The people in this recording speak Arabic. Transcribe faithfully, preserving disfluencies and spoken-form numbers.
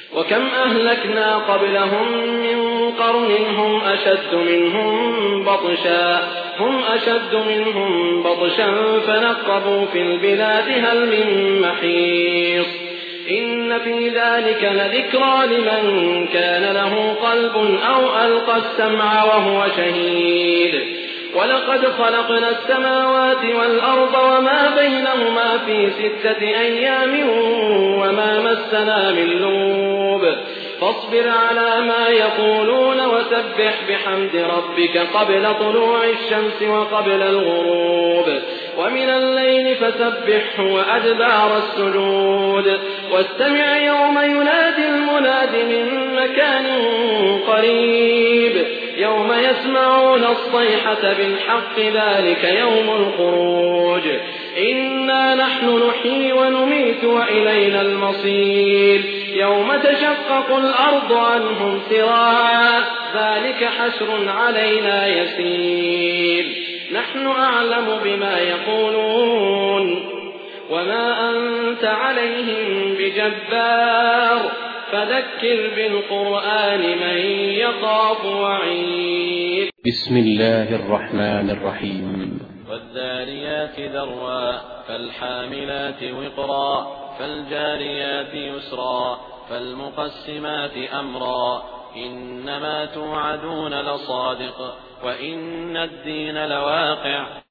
وكم أهلكنا قبلهم من قرن هم أشد منهم بطشا هم أشد منهم بطشا فنقبوا في البلاد هل من محيص إن في ذلك لذكرى لمن كان له قلب أو ألقى السمع وهو شهيد ولقد خلقنا السماوات والأرض وما بينهما في ستة أيام وما مسنا من لغوب فاصبر على ما يقولون وسبح بحمد ربك قبل طلوع الشمس وقبل الغروب ومن الليل فسبحه وأدبار السجود واستمع يوم ينادي المناد من مكان قريب يوم يسمعون الصيحة بالحق ذلك يوم الخروج إنا نحن نحيي ونميت وإلينا المصير يوم تشقق الأرض عنهم سراعا ذلك حشر علينا يسير نحن أعلم بما يقولون وما أنت عليهم بجبار فذكر بالقرآن من يخاف وعيد. بسم الله الرحمن الرحيم. والذاريات ذروا فالحاملات وقرا فالجاريات يسرا فالمقسمات أمرا إنما توعدون لصادق وإن الدين لواقع.